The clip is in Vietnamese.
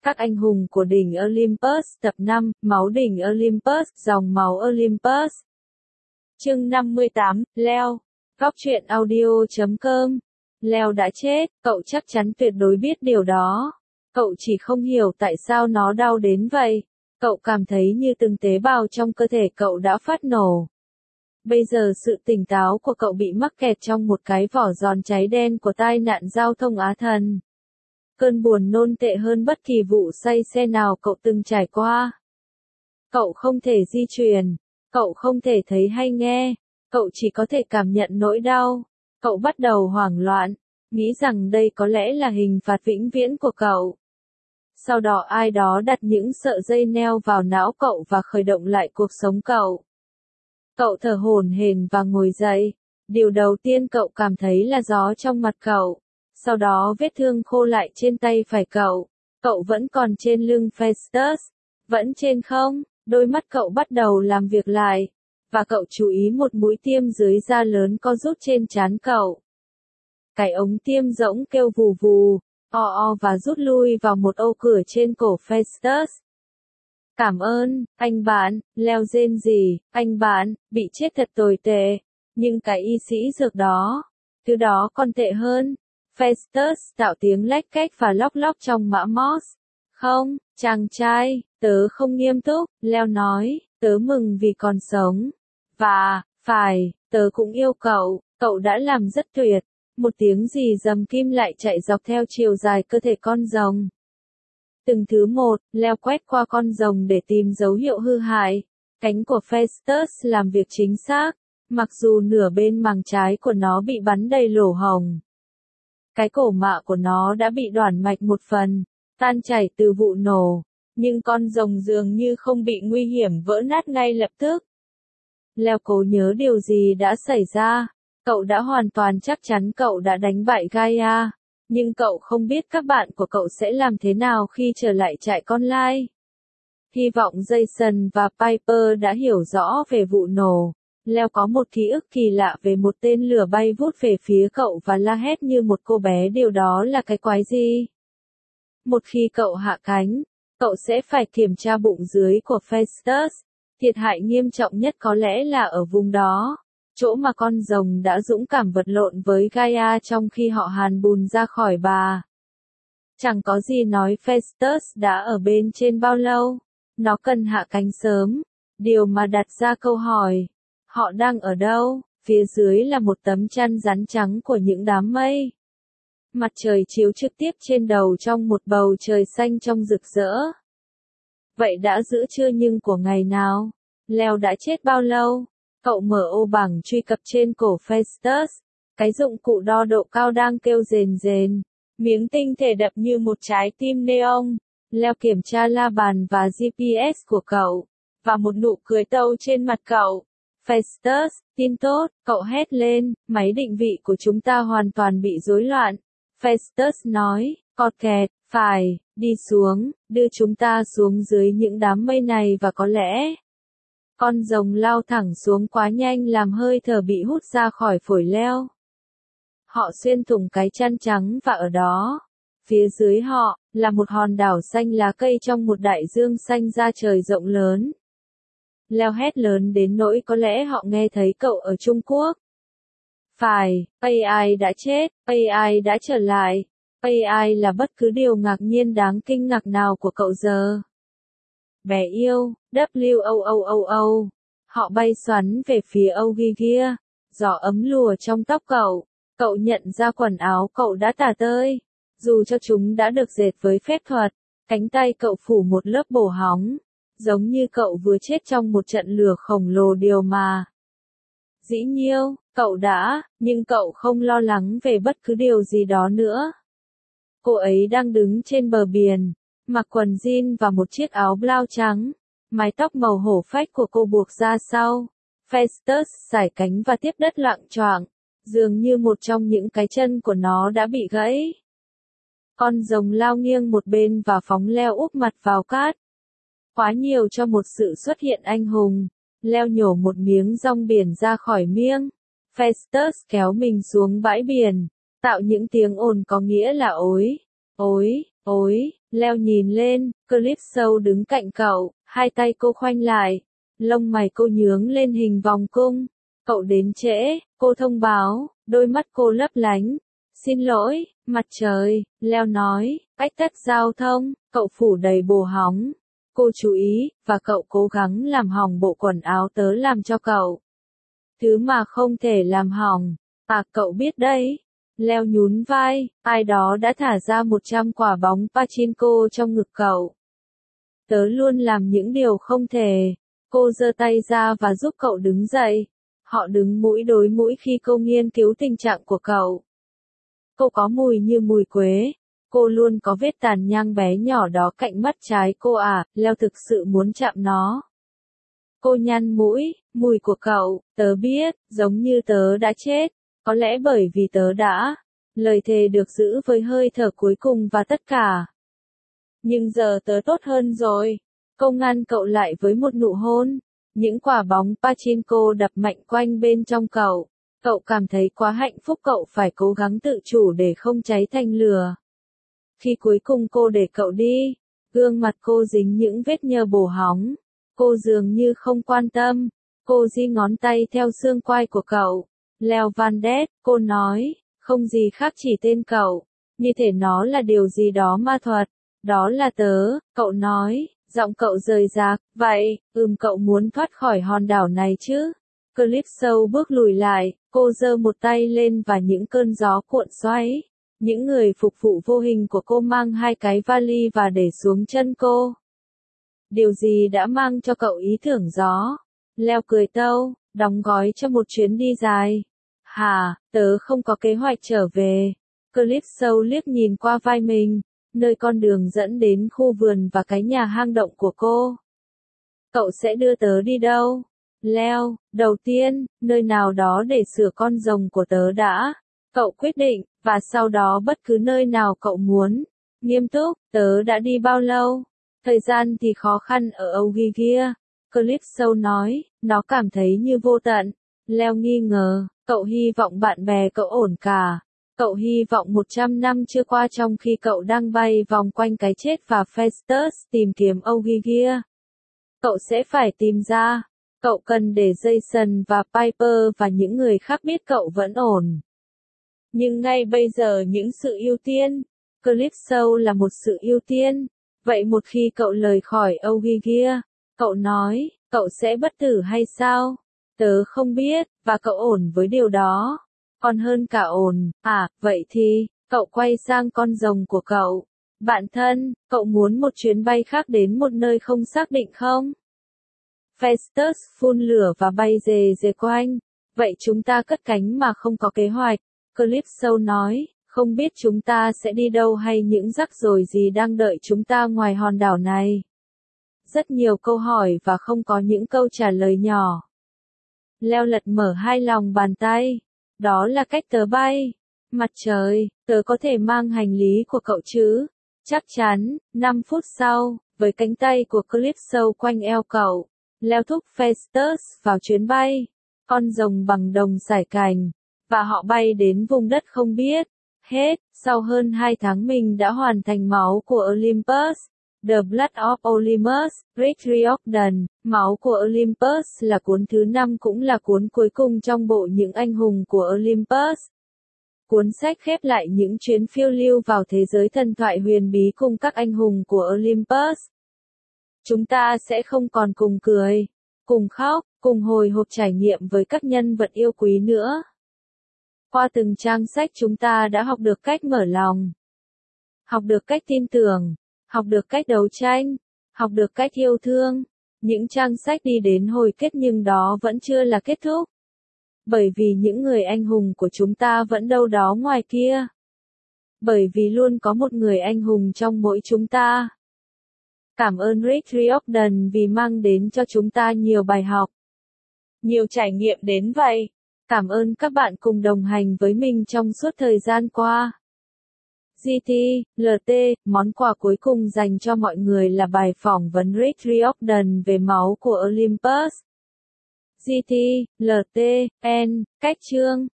Các anh hùng của đỉnh Olympus tập 5, máu đỉnh Olympus, dòng máu Olympus. Chương 58, Leo. Góc truyện audio.com. Leo đã chết, cậu chắc chắn tuyệt đối biết điều đó. Cậu chỉ không hiểu tại sao nó đau đến vậy. Cậu cảm thấy như từng tế bào trong cơ thể cậu đã phát nổ. Bây giờ sự tỉnh táo của cậu bị mắc kẹt trong một cái vỏ giòn cháy đen của tai nạn giao thông Á Thần. Cơn buồn nôn tệ hơn bất kỳ vụ say xe nào cậu từng trải qua. Cậu không thể di chuyển, cậu không thể thấy hay nghe, cậu chỉ có thể cảm nhận nỗi đau. Cậu bắt đầu hoảng loạn, nghĩ rằng đây có lẽ là hình phạt vĩnh viễn của cậu. Sau đó ai đó đặt những sợi dây neo vào não cậu và khởi động lại cuộc sống cậu. Cậu thở hổn hển và ngồi dậy. Điều đầu tiên cậu cảm thấy là gió trong mặt cậu. Sau đó vết thương khô lại trên tay phải cậu. Cậu vẫn còn trên lưng Festus. Vẫn trên không? Đôi mắt cậu bắt đầu làm việc lại. Và cậu chú ý một mũi tiêm dưới da lớn co rút trên trán cậu. Cái ống tiêm rỗng kêu vù vù, o và rút lui vào một ô cửa trên cổ Festus. Cảm ơn, anh bạn, Leo rên rỉ, anh bạn, bị chết thật tồi tệ. Nhưng cái y sĩ dược đó, thứ đó còn tệ hơn. Festus tạo tiếng lách cách và lóc lóc trong mã Morse. Không, chàng trai, tớ không nghiêm túc, Leo nói, tớ mừng vì còn sống. Và, phải, tớ cũng yêu cậu đã làm rất tuyệt. Một tiếng rì rầm kim lại chạy dọc theo chiều dài cơ thể con rồng. Từng thứ một, Leo quét qua con rồng để tìm dấu hiệu hư hại. Cánh của Festus làm việc chính xác, mặc dù nửa bên màng trái của nó bị bắn đầy lỗ hổng. Cái cổ mạ của nó đã bị đoản mạch một phần, tan chảy từ vụ nổ, nhưng con rồng dường như không bị nguy hiểm vỡ nát ngay lập tức. Leo cố nhớ điều gì đã xảy ra. Cậu đã hoàn toàn chắc chắn cậu đã đánh bại Gaia. Nhưng cậu không biết các bạn của cậu sẽ làm thế nào khi trở lại trại con lai. Hy vọng Jason và Piper đã hiểu rõ về vụ nổ. Leo có một ký ức kỳ lạ về một tên lửa bay vút về phía cậu và la hét như một cô bé, điều đó là cái quái gì? Một khi cậu hạ cánh, cậu sẽ phải kiểm tra bụng dưới của Festus. Thiệt hại nghiêm trọng nhất có lẽ là ở vùng đó. Chỗ mà con rồng đã dũng cảm vật lộn với Gaia trong khi họ hàn bùn ra khỏi bà. Chẳng có gì nói Festus đã ở bên trên bao lâu. Nó cần hạ cánh sớm. Điều mà đặt ra câu hỏi. Họ đang ở đâu? Phía dưới là một tấm chăn rắn trắng của những đám mây. Mặt trời chiếu trực tiếp trên đầu trong một bầu trời xanh trong rực rỡ. Vậy đã giữa trưa nhưng của ngày nào? Leo đã chết bao lâu? Cậu mở ô bảng truy cập trên cổ Festus. Cái dụng cụ đo độ cao đang kêu rền rền. Miếng tinh thể đập như một trái tim neon. Leo kiểm tra la bàn và GPS của cậu. Và một nụ cười tâu trên mặt cậu. Festus, tin tốt, cậu hét lên, máy định vị của chúng ta hoàn toàn bị rối loạn. Festus nói, cọt kẹt, phải, đi xuống, đưa chúng ta xuống dưới những đám mây này và có lẽ... Con rồng lao thẳng xuống quá nhanh làm hơi thở bị hút ra khỏi phổi Leo. Họ xuyên thủng cái chăn trắng và ở đó, phía dưới họ, là một hòn đảo xanh lá cây trong một đại dương xanh da trời rộng lớn. Leo hét lớn đến nỗi có lẽ họ nghe thấy cậu ở Trung Quốc. Phải, AI đã chết, AI đã trở lại. AI là bất cứ điều ngạc nhiên đáng kinh ngạc nào của cậu giờ. Bé yêu, WOOOO. Họ bay xoắn về phía Ogygia. Gió ấm lùa trong tóc cậu. Cậu nhận ra quần áo cậu đã tả tơi. Dù cho chúng đã được dệt với phép thuật, cánh tay cậu phủ một lớp bổ hóng. Giống như cậu vừa chết trong một trận lửa khổng lồ điều mà. Dĩ nhiêu, cậu đã, nhưng cậu không lo lắng về bất cứ điều gì đó nữa. Cô ấy đang đứng trên bờ biển. Mặc quần jean và một chiếc áo blau trắng. Mái tóc màu hổ phách của cô buộc ra sau. Festus sải cánh và tiếp đất loạng choạng. Dường như một trong những cái chân của nó đã bị gãy. Con rồng lao nghiêng một bên và phóng Leo úp mặt vào cát. Quá nhiều cho một sự xuất hiện anh hùng. Leo nhổ một miếng rong biển ra khỏi miếng. Festus kéo mình xuống bãi biển. Tạo những tiếng ồn có nghĩa là ối. Ối. Leo nhìn lên, Calypso đứng cạnh cậu, hai tay cô khoanh lại. Lông mày cô nhướng lên hình vòng cung. Cậu đến trễ, cô thông báo, đôi mắt cô lấp lánh. Xin lỗi, mặt trời, Leo nói, ách tắc giao thông, cậu phủ đầy bồ hóng. Cô chú ý, và cậu cố gắng làm hỏng bộ quần áo tớ làm cho cậu. Thứ mà không thể làm hỏng. À, cậu biết đấy. Leo nhún vai, ai đó đã thả ra 100 quả bóng pachinko trong ngực cậu. Tớ luôn làm những điều không thể. Cô giơ tay ra và giúp cậu đứng dậy. Họ đứng mũi đối mũi khi cô nghiên cứu tình trạng của cậu. Cô có mùi như mùi quế. Cô luôn có vết tàn nhang bé nhỏ đó cạnh mắt trái cô à, Leo thực sự muốn chạm nó. Cô nhăn mũi, mùi của cậu, tớ biết, giống như tớ đã chết. Có lẽ bởi vì tớ đã. Lời thề được giữ với hơi thở cuối cùng và tất cả. Nhưng giờ tớ tốt hơn rồi. Cô ngăn cậu lại với một nụ hôn. Những quả bóng pachinko đập mạnh quanh bên trong cậu. Cậu cảm thấy quá hạnh phúc, cậu phải cố gắng tự chủ để không cháy thành lửa. Khi cuối cùng cô để cậu đi, gương mặt cô dính những vết nhơ bồ hóng. Cô dường như không quan tâm. Cô di ngón tay theo xương quai của cậu. Leo Van Đét, cô nói, không gì khác chỉ tên cậu. Như thể nó là điều gì đó ma thuật. Đó là tớ, cậu nói, giọng cậu rời rạc, vậy, cậu muốn thoát khỏi hòn đảo này chứ? Calypso bước lùi lại, cô giơ một tay lên và những cơn gió cuộn xoáy. Những người phục vụ vô hình của cô mang hai cái vali và để xuống chân cô. Điều gì đã mang cho cậu ý tưởng gió? Leo cười tâu, đóng gói cho một chuyến đi dài. Hả, tớ không có kế hoạch trở về. Calypso liếc nhìn qua vai mình, nơi con đường dẫn đến khu vườn và cái nhà hang động của cô. Cậu sẽ đưa tớ đi đâu? Leo, đầu tiên, nơi nào đó để sửa con rồng của tớ đã. Cậu quyết định, và sau đó bất cứ nơi nào cậu muốn. Nghiêm túc, tớ đã đi bao lâu? Thời gian thì khó khăn ở Ogygia. Calypso nói, nó cảm thấy như vô tận. Leo nghi ngờ, cậu hy vọng bạn bè cậu ổn cả. Cậu hy vọng 100 năm chưa qua trong khi cậu đang bay vòng quanh cái chết và Festus tìm kiếm Ogygia. Cậu sẽ phải tìm ra. Cậu cần để Jason và Piper và những người khác biết cậu vẫn ổn. Nhưng ngay bây giờ những sự ưu tiên. Calypso là một sự ưu tiên. Vậy một khi cậu rời khỏi Ogygia, cậu nói, cậu sẽ bất tử hay sao? Tớ không biết, và cậu ổn với điều đó. Còn hơn cả ổn, à, vậy thì, cậu quay sang con rồng của cậu. Bạn thân, cậu muốn một chuyến bay khác đến một nơi không xác định không? Festus phun lửa và bay rề quanh. Vậy chúng ta cất cánh mà không có kế hoạch. Calypso nói, không biết chúng ta sẽ đi đâu hay những rắc rối gì đang đợi chúng ta ngoài hòn đảo này. Rất nhiều câu hỏi và không có những câu trả lời nhỏ. Leo lật mở hai lòng bàn tay. Đó là cách tớ bay. Mặt trời, tớ có thể mang hành lý của cậu chứ? Chắc chắn, 5 phút sau, với cánh tay của Calypso quanh eo cậu, Leo thúc Festus vào chuyến bay. Con rồng bằng đồng sải cành. Và họ bay đến vùng đất không biết. Hết, sau hơn 2 tháng mình đã hoàn thành máu của Olympus. The Blood of Olympus, Rick Riordan, Máu của Olympus là cuốn thứ 5 cũng là cuốn cuối cùng trong bộ Những anh hùng của Olympus. Cuốn sách khép lại những chuyến phiêu lưu vào thế giới thần thoại huyền bí cùng các anh hùng của Olympus. Chúng ta sẽ không còn cùng cười, cùng khóc, cùng hồi hộp trải nghiệm với các nhân vật yêu quý nữa. Qua từng trang sách chúng ta đã học được cách mở lòng, học được cách tin tưởng, học được cách đấu tranh, học được cách yêu thương. Những trang sách đi đến hồi kết nhưng đó vẫn chưa là kết thúc. Bởi vì những người anh hùng của chúng ta vẫn đâu đó ngoài kia. Bởi vì luôn có một người anh hùng trong mỗi chúng ta. Cảm ơn Rick Riordan vì mang đến cho chúng ta nhiều bài học, nhiều trải nghiệm đến vậy. Cảm ơn các bạn cùng đồng hành với mình trong suốt thời gian qua. GT, LT, món quà cuối cùng dành cho mọi người là bài phỏng vấn Rick Riordan về máu của Olympus. GT, LT, N, cách chương.